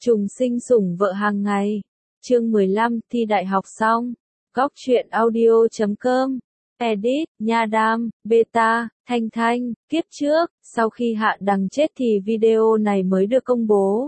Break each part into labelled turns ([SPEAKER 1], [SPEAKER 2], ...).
[SPEAKER 1] Trùng sinh sủng vợ hàng ngày. Chương 15, thi đại học xong. Góc truyện audio.com. Edit, Nha Đam, Beta, Thanh Thanh. Kiếp trước, sau khi Hạ Đằng chết thì video này mới được công bố.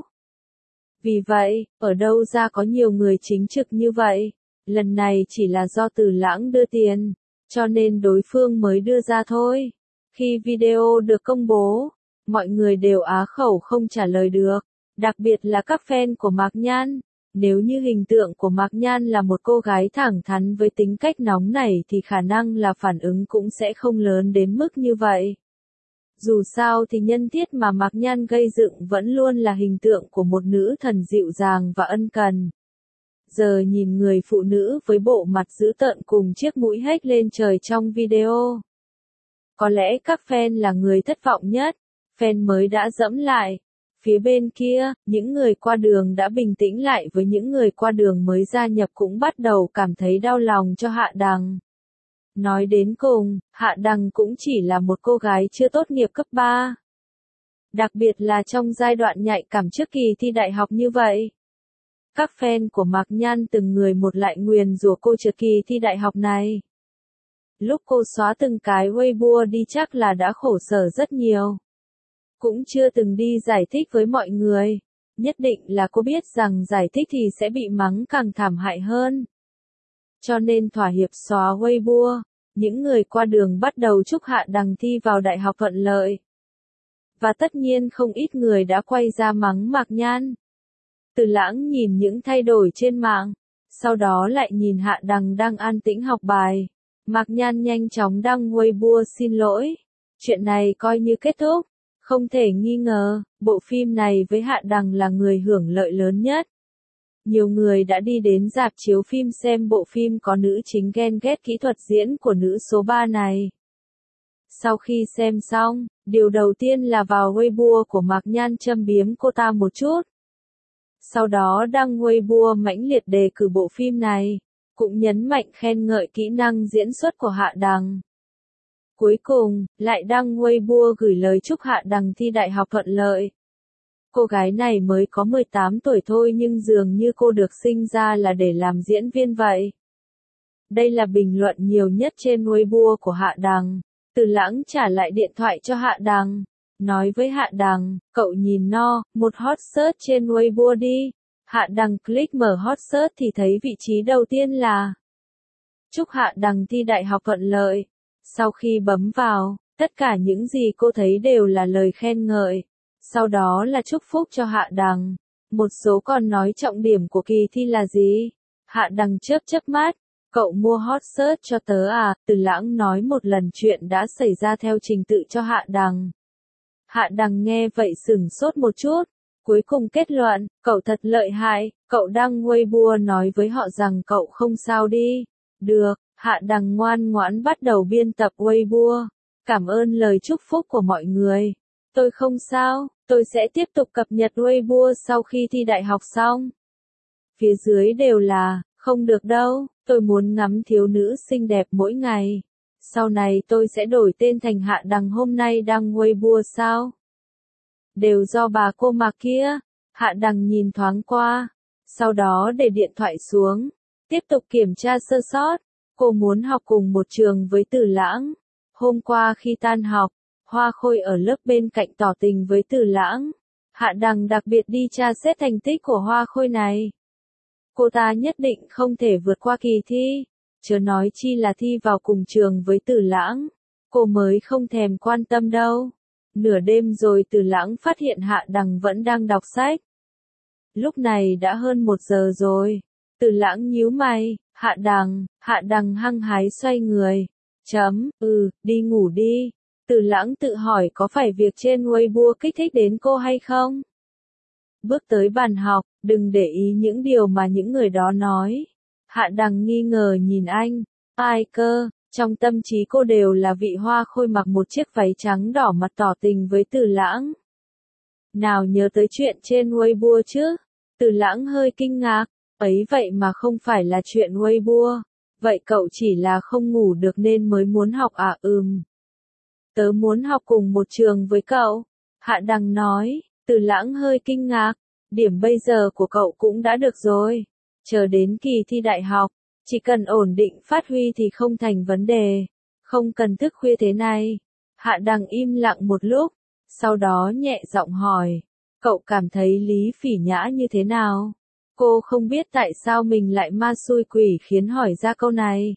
[SPEAKER 1] Vì vậy, ở đâu ra có nhiều người chính trực như vậy? Lần này chỉ là do Từ Lãng đưa tiền, cho nên đối phương mới đưa ra thôi. Khi video được công bố, mọi người đều á khẩu không trả lời được. Đặc biệt là các fan của Mạc Nhan. Nếu như hình tượng của Mạc Nhan là một cô gái thẳng thắn với tính cách nóng nảy thì khả năng là phản ứng cũng sẽ không lớn đến mức như vậy. Dù sao thì nhân thiết mà Mạc Nhan gây dựng vẫn luôn là hình tượng của một nữ thần dịu dàng và ân cần. Giờ nhìn người phụ nữ với bộ mặt dữ tợn cùng chiếc mũi hếch lên trời trong video. Có lẽ các fan là người thất vọng nhất. Fan mới đã dẫm lại. Phía bên kia, những người qua đường đã bình tĩnh lại với những người qua đường mới gia nhập cũng bắt đầu cảm thấy đau lòng cho Hạ Đằng. Nói đến cùng, Hạ Đằng cũng chỉ là một cô gái chưa tốt nghiệp cấp 3. Đặc biệt là trong giai đoạn nhạy cảm trước kỳ thi đại học như vậy. Các fan của Mạc Nhan từng người một lại nguyền rủa cô trượt kỳ thi đại học này. Lúc cô xóa từng cái Weibo đi chắc là đã khổ sở rất nhiều. Cũng chưa từng đi giải thích với mọi người. Nhất định là cô biết rằng giải thích thì sẽ bị mắng càng thảm hại hơn. Cho nên thỏa hiệp xóa Weibo. Những người qua đường bắt đầu chúc Hạ Đằng thi vào đại học thuận lợi. Và tất nhiên không ít người đã quay ra mắng Mạc Nhan. Từ Lãng nhìn những thay đổi trên mạng. Sau đó lại nhìn Hạ Đằng đang an tĩnh học bài. Mạc Nhan nhanh chóng đăng Weibo xin lỗi. Chuyện này coi như kết thúc. Không thể nghi ngờ, bộ phim này với Hạ Đằng là người hưởng lợi lớn nhất. Nhiều người đã đi đến rạp chiếu phim xem bộ phim có nữ chính ghen ghét kỹ thuật diễn của nữ số 3 này. Sau khi xem xong, điều đầu tiên là vào Weibo của Mạc Nhan châm biếm cô ta một chút. Sau đó đăng Weibo mãnh liệt đề cử bộ phim này, cũng nhấn mạnh khen ngợi kỹ năng diễn xuất của Hạ Đằng. Cuối cùng, lại đăng Weibo gửi lời chúc Hạ Đằng thi đại học thuận lợi. Cô gái này mới có 18 tuổi thôi nhưng dường như cô được sinh ra là để làm diễn viên vậy. Đây là bình luận nhiều nhất trên Weibo của Hạ Đằng. Từ Lãng trả lại điện thoại cho Hạ Đằng. Nói với Hạ Đằng, cậu nhìn một hot search trên Weibo đi. Hạ Đằng click mở hot search thì thấy vị trí đầu tiên là chúc Hạ Đằng thi đại học thuận lợi. Sau khi bấm vào, tất cả những gì cô thấy đều là lời khen ngợi. Sau đó là chúc phúc cho Hạ Đằng. Một số còn nói trọng điểm của kỳ thi là gì? Hạ Đằng chớp mắt. Cậu mua hot search cho tớ à? Từ Lãng nói một lần chuyện đã xảy ra theo trình tự cho Hạ Đằng. Hạ Đằng nghe vậy sửng sốt một chút. Cuối cùng kết luận, cậu thật lợi hại. Cậu đăng Weibo nói với họ rằng cậu không sao đi. Được. Hạ Đằng ngoan ngoãn bắt đầu biên tập Weibo. Cảm ơn lời chúc phúc của mọi người. Tôi không sao, tôi sẽ tiếp tục cập nhật Weibo sau khi thi đại học xong. Phía dưới đều là, không được đâu, tôi muốn ngắm thiếu nữ xinh đẹp mỗi ngày. Sau này tôi sẽ đổi tên thành Hạ Đằng hôm nay đăng Weibo sao? Đều do bà cô Mạc kia. Hạ Đằng nhìn thoáng qua. Sau đó để điện thoại xuống. Tiếp tục kiểm tra sơ sót. Cô muốn học cùng một trường với Từ Lãng. Hôm qua khi tan học, Hoa Khôi ở lớp bên cạnh tỏ tình với Từ Lãng. Hạ Đằng đặc biệt đi tra xét thành tích của Hoa Khôi này. Cô ta nhất định không thể vượt qua kỳ thi, chớ nói chi là thi vào cùng trường với Từ Lãng. Cô mới không thèm quan tâm đâu. Nửa đêm rồi Từ Lãng phát hiện Hạ Đằng vẫn đang đọc sách. Lúc này đã hơn 1 giờ rồi. Từ Lãng nhíu mày. Hạ Đằng hăng hái xoay người. Đi ngủ đi. Từ Lãng tự hỏi có phải việc trên Weibo kích thích đến cô hay không? Bước tới bàn học, đừng để ý những điều mà những người đó nói. Hạ Đằng nghi ngờ nhìn anh. Ai cơ? Trong tâm trí cô đều là vị Hoa Khôi mặc một chiếc váy trắng đỏ mặt tỏ tình với Từ Lãng. Nào nhớ tới chuyện trên Weibo chứ? Từ Lãng hơi kinh ngạc. Ấy vậy mà không phải là chuyện Weibo. Vậy cậu chỉ là không ngủ được nên mới muốn học à? Tớ muốn học cùng một trường với cậu. Hạ Đằng nói. Từ Lãng hơi kinh ngạc. Điểm bây giờ của cậu cũng đã được rồi. Chờ đến kỳ thi đại học, chỉ cần ổn định phát huy thì không thành vấn đề. Không cần thức khuya thế này. Hạ Đằng im lặng một lúc, sau đó nhẹ giọng hỏi. Cậu cảm thấy Lý Phỉ Nhã như thế nào? Cô không biết tại sao mình lại ma xui quỷ khiến hỏi ra câu này.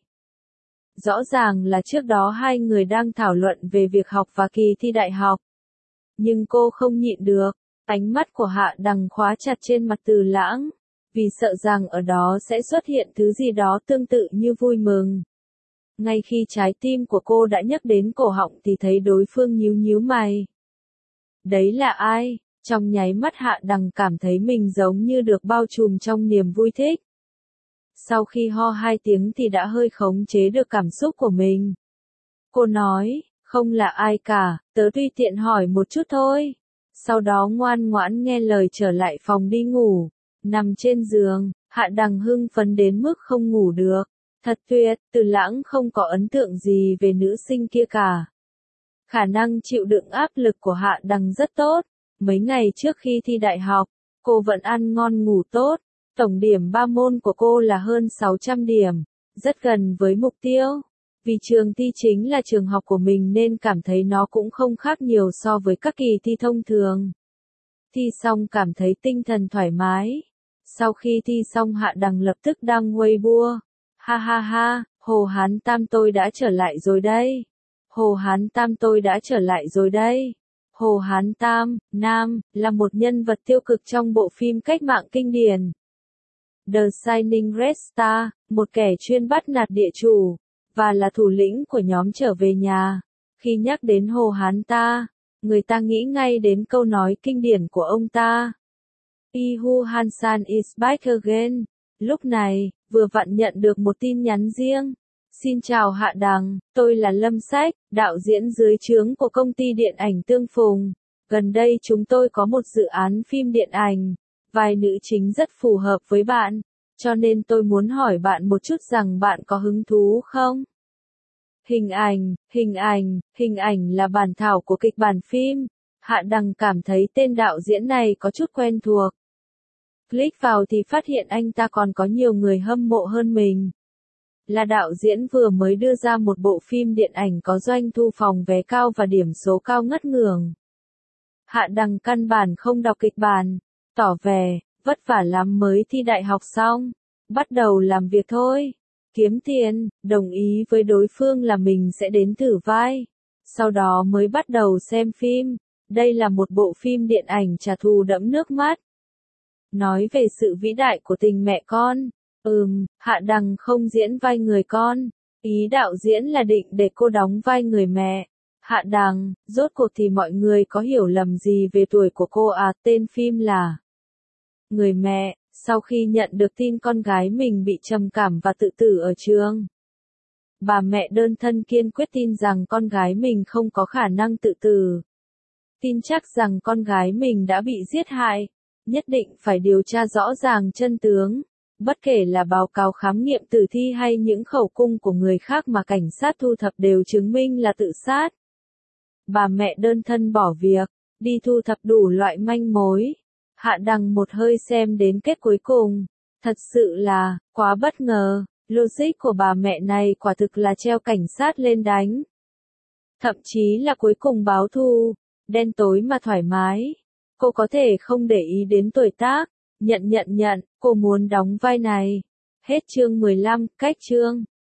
[SPEAKER 1] Rõ ràng là trước đó hai người đang thảo luận về việc học và kỳ thi đại học. Nhưng cô không nhịn được, ánh mắt của Hạ Đằng khóa chặt trên mặt Từ Lãng, vì sợ rằng ở đó sẽ xuất hiện thứ gì đó tương tự như vui mừng. Ngay khi trái tim của cô đã nhấc đến cổ họng thì thấy đối phương nhíu nhíu mày. Đấy là ai? Trong nháy mắt Hạ Đằng cảm thấy mình giống như được bao trùm trong niềm vui thích. Sau khi ho hai tiếng thì đã hơi khống chế được cảm xúc của mình. Cô nói, không là ai cả, tớ tùy tiện hỏi một chút thôi. Sau đó ngoan ngoãn nghe lời trở lại phòng đi ngủ. Nằm trên giường, Hạ Đằng hưng phấn đến mức không ngủ được. Thật tuyệt, Từ Lãng không có ấn tượng gì về nữ sinh kia cả. Khả năng chịu đựng áp lực của Hạ Đằng rất tốt. Mấy ngày trước khi thi đại học, cô vẫn ăn ngon ngủ tốt. Tổng điểm 3 môn của cô là hơn 600 điểm, rất gần với mục tiêu. Vì trường thi chính là trường học của mình nên cảm thấy nó cũng không khác nhiều so với các kỳ thi thông thường. Thi xong cảm thấy tinh thần thoải mái. Sau khi thi xong Hạ Đằng lập tức đăng Weibo. Ha ha ha, Hồ Hán Tam tôi đã trở lại rồi đây. Hồ Hán Tam tôi đã trở lại rồi đây. Hồ Hán Tam, nam, là một nhân vật tiêu cực trong bộ phim cách mạng kinh điển The Shining Red Star, một kẻ chuyên bắt nạt địa chủ, và là thủ lĩnh của nhóm trở về nhà. Khi nhắc đến Hồ Hán ta, người ta nghĩ ngay đến câu nói kinh điển của ông ta. Ihu Hansan is back again. Lúc này, vừa vặn nhận được một tin nhắn riêng. Xin chào Hạ Đằng, tôi là Lâm Sách, đạo diễn dưới trướng của công ty điện ảnh Tương Phùng. Gần đây chúng tôi có một dự án phim điện ảnh. Vai nữ chính rất phù hợp với bạn, cho nên tôi muốn hỏi bạn một chút rằng bạn có hứng thú không? Hình ảnh là bản thảo của kịch bản phim. Hạ Đằng cảm thấy tên đạo diễn này có chút quen thuộc. Click vào thì phát hiện anh ta còn có nhiều người hâm mộ hơn mình. Là đạo diễn vừa mới đưa ra một bộ phim điện ảnh có doanh thu phòng vé cao và điểm số cao ngất ngưởng. Hạ Đằng căn bản không đọc kịch bản, tỏ vẻ, vất vả lắm mới thi đại học xong, bắt đầu làm việc thôi, kiếm tiền, đồng ý với đối phương là mình sẽ đến thử vai, sau đó mới bắt đầu xem phim, đây là một bộ phim điện ảnh trả thù đẫm nước mắt. Nói về sự vĩ đại của tình mẹ con, Hạ Đằng không diễn vai người con, ý đạo diễn là định để cô đóng vai người mẹ. Hạ Đằng, rốt cuộc thì mọi người có hiểu lầm gì về tuổi của cô à? Tên phim là Người mẹ. Sau khi nhận được tin con gái mình bị trầm cảm và tự tử ở trường, bà mẹ đơn thân kiên quyết tin rằng con gái mình không có khả năng tự tử. Tin chắc rằng con gái mình đã bị giết hại, nhất định phải điều tra rõ ràng chân tướng. Bất kể là báo cáo khám nghiệm tử thi hay những khẩu cung của người khác mà cảnh sát thu thập đều chứng minh là tự sát. Bà mẹ đơn thân bỏ việc, đi thu thập đủ loại manh mối. Hạ Đằng một hơi xem đến kết cuối cùng. Thật sự là, quá bất ngờ, logic của bà mẹ này quả thực là treo cảnh sát lên đánh. Thậm chí là cuối cùng báo thù, đen tối mà thoải mái. Cô có thể không để ý đến tuổi tác, nhận, cô muốn đóng vai này. Hết chương 15, cách chương.